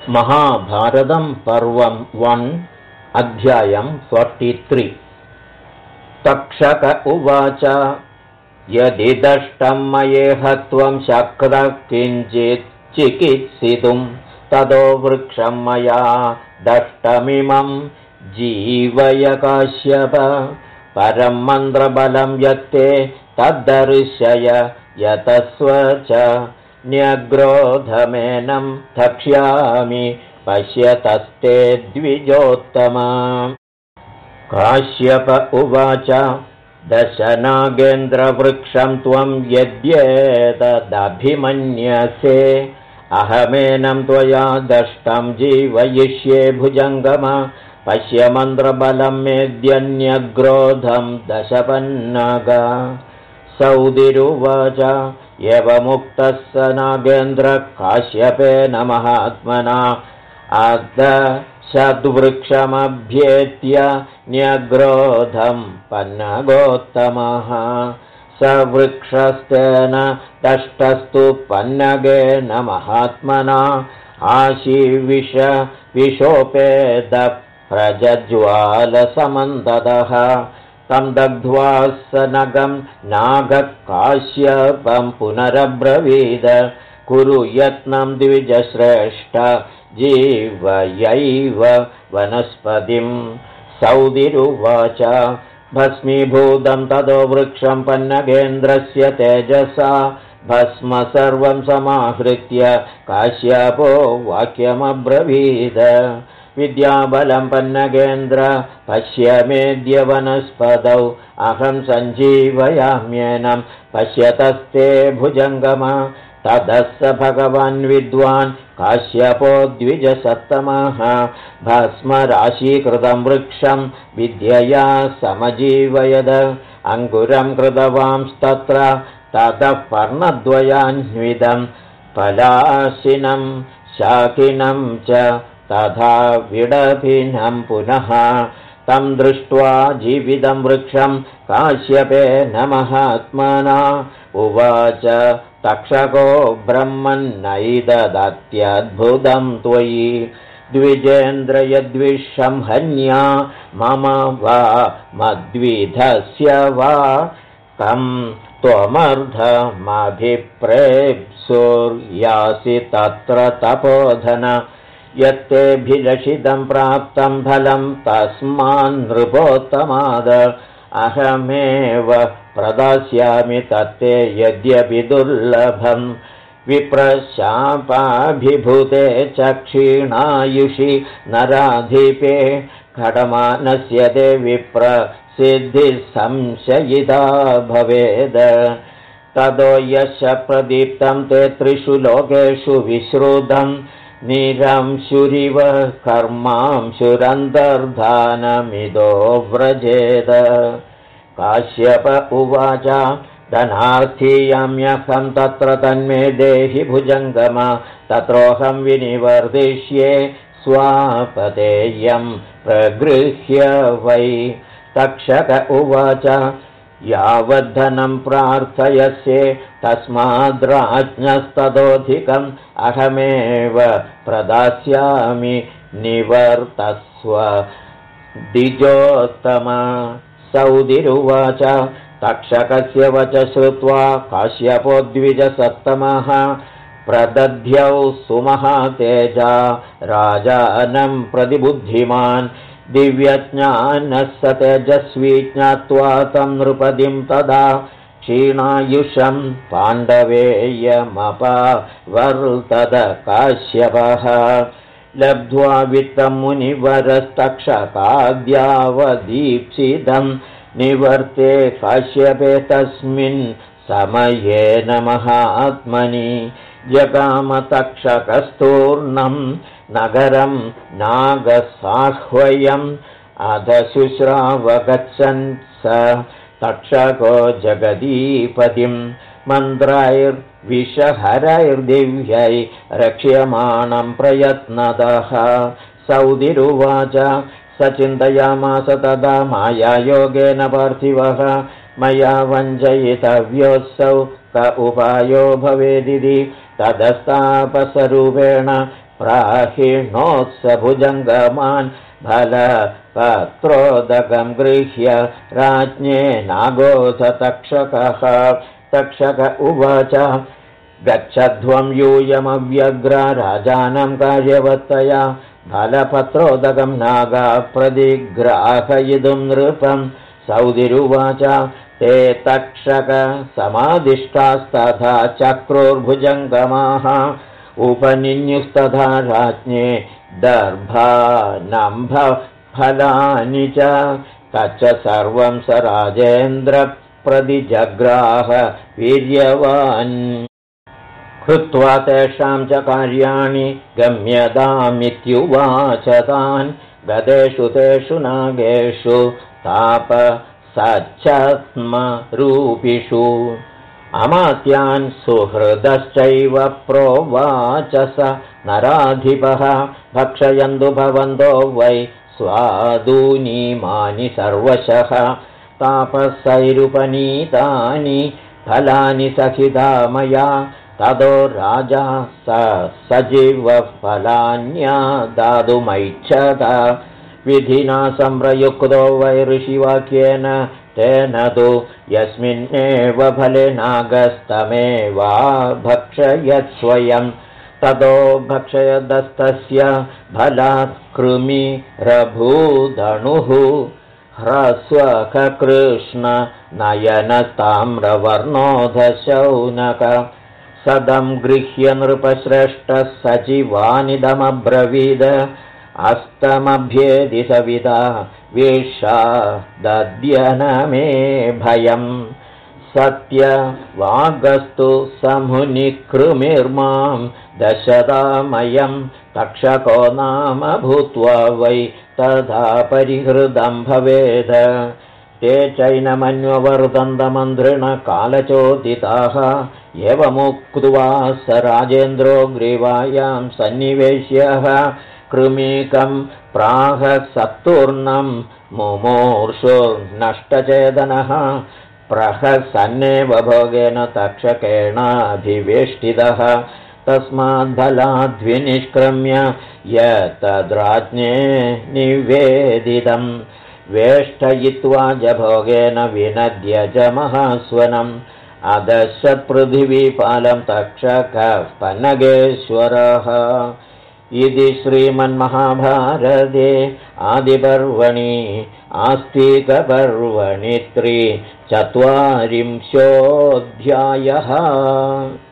महाभारतं पर्वं 1 अध्यायं 43। तक्षक उवाच यदि दष्टं मयेहत्वं शक्रः किञ्चित् चिकित्सितुं ततो वृक्षं मया दष्टमिमं जीवय काश्यप। परं मन्त्रबलं यत्ते तद्दर्शय यतस्व च न्यग्रोधमेनं थक्ष्यामि पश्यतस्ते द्विजोत्तमा। काश्यप उवाच दशनागेन्द्रवृक्षं त्वं यद्येतदभिमन्यसे अहमेनं त्वया दष्टं जीवयिष्ये भुजङ्गम। पश्य मन्त्रबलं मेद्यन्यग्रोधं दशपन्नग। सौदिरुवाच एवमुक्तः स नागेन्द्रः काश्यपेन महात्मना अर्धशद्वृक्षमभ्येत्य न्यग्रोधं पन्नगोत्तमः। स वृक्षस्तेन दष्टस्तु पन्नगेन महात्मना आशीविषोपेद प्रज्ज्वालसमन्ततः। तं दग्ध्वा स नगं नागः काश्यपं पुनरब्रवीद कुरु यत्नं द्विजश्रेष्ठ जीवयैव वनस्पतिं। सौदिरुवाच भस्मीभूतं ततो वृक्षं पन्नगेन्द्रस्य तेजसा भस्म सर्वं समाहृत्य काश्यपो वाक्यमब्रवीद विद्याबलं पन्नगेन्द्र पश्य मेद्य वनस्पतौ अहं सञ्जीवयाम्येनं पश्यतस्ते भुजङ्गम। ततः स भगवान् विद्वान् काश्यपो द्विजसत्तमः भस्मराशीकृतं वृक्षं विद्यया समजीवयद। अङ्कुरं कृतवांस्तत्र ततः पर्णद्वयान्वितं पलाशिनं शाकिनं च तथा विडभिनं पुनः। तं दृष्ट्वा जीवितं वृक्षं काश्यपेन महात्मना उवाच तक्षको ब्रह्मन्नैददत्यद्भुतं त्वयि द्विजेन्द्र यद्विषं हन्या मम वा मद्विधस्य वा कं त्वमर्धमभिप्रेप्सुर्यासि तत्र तपोधन। यत्तेऽभिलषितं प्राप्तं फलं तस्मान्नृपोत्तमाद अहमेव प्रदास्यामि तत्ते यद्यपि दुर्लभं। विप्रशापाभिभूते च क्षीणायुषि नराधिपे खडमानस्य ते विप्रसिद्धिः संशयिता भवेद। ततो यश प्रदीप्तं ते त्रिषु लोकेषु विश्रुतं निरंशुरिव कर्मांशुरन्तर्धानमिदो व्रजेद। काश्यप उवाच धनार्थीयाम्यहं तत्र तन्मे देहि भुजङ्गम। तत्रोऽहं विनिवर्दिष्ये स्वापतेयं प्रगृह्य वै। तक्षक उवाच यावद्धनं प्रार्थयसे तस्माद्राज्ञस्ततोऽधिकम् अहमेव प्रदास्यामि निवर्तस्व द्विजोत्तम। सौदिरुवाच तक्षकस्य वच श्रुत्वा काश्यपो द्विजसत्तमः प्रदध्यौ सुमहातेजा राजानं प्रतिबुद्धिमान्। दिव्यज्ञानः स तेजस्वी ज्ञात्वा तं नृपतिं तदा क्षीणायुषं पाण्डवेयमपावर्तत काश्यपः। लब्ध्वा वित्तं मुनिवरस्तक्षकाद्यावदीप्सितं निवर्ते काश्यपे तस्मिन् समयेन महात्मनि। जगामतक्षकस्तूर्णं नगरं नागसाह्वयम् अध शुश्रावगच्छन् स तक्षको जगदीपतिं मन्त्रैर्विषहरैर्दिव्यै रक्ष्यमाणं प्रयत्नतः। सौदिरुवाच स चिन्तयामास तदा मायायोगेन पार्थिवः मया वञ्चयितव्योऽसौ क उपायो भवेदिति। तदस्तापसरूपेण प्राहिणोत्सभुजङ्गमान् फलपत्रोदकं गृह्य राज्ञे नागोथ तक्षकः। तक्षक उवाच गच्छध्वं यूयमव्यग्र राजानं कार्यवत्तया फलपत्रोदकं नागा प्रतिग्राहयितुं नृपं। सौदिरुवाच ते तक्षक समादिष्टास्तथा चक्रुर्भुजङ्गमाः उपनिन्युस्तथा राज्ञे दर्भानम्भफलानि च। तच्च सर्वं स राजेन्द्र प्रतिजग्राह वीर्यवान्। कृत्वा तेषां च कार्याणि गम्यतामित्युवाच तान्। गतेषु तेषु नागेषु तापसच्छत्मरूपिषु अमात्यान् सुहृदश्चैव प्रोवाच स नराधिपः। भक्षयन्तु भवन्तो वै स्वादूनीमानि सर्वशः। तापसैरुपनीतानि फलानि सखिता मया ततो राजा सजीवफलान्या दातुमैच्छत। विधिना संप्रयुक्तो वै ऋषिवाक्येन तेन तु यस्मिन्नेव फले नागस्तमेवा भक्षयत् स्वयं। ततो भक्षयदस्तस्य फलात् कृमिरभूदणुः। ह्रस्वककृष्णनयनताम्रवर्णोऽधशौनक। सदं गृह्य नृपश्रेष्ठः सचिवानिदमब्रवीद। अस्तमभ्येदि सविता विषादद्यन मे भयम्। सत्यवागस्तु समुनिकृमिर्मां दशतामयं। तक्षको नाम भूत्वा वै तथा परिहृतं भवेद। ते चैनमन्ववर्तन्तमन्त्रिण कालचोदिताः। एवमुक्त्वा स राजेन्द्रो ग्रीवायां सन्निवेश्यः कृमीकं प्राह सत्तूर्णं मुमूर्षुर्नष्टचेतनः। प्रहसन्नेव भोगेन तक्षकेणाभिवेष्टितः। तस्माद्बलाद्विनिष्क्रम्य यतद्राज्ञे निवेदितं। वेष्टयित्वा जभोगेन विनद्य च महास्वनम्। अदशत्पृथिवीपालं तक्षकः पन्नगेश्वरः। इति श्रीमन्महाभारते आदिपर्वणि आस्तिकपर्वणि 43 अध्यायः।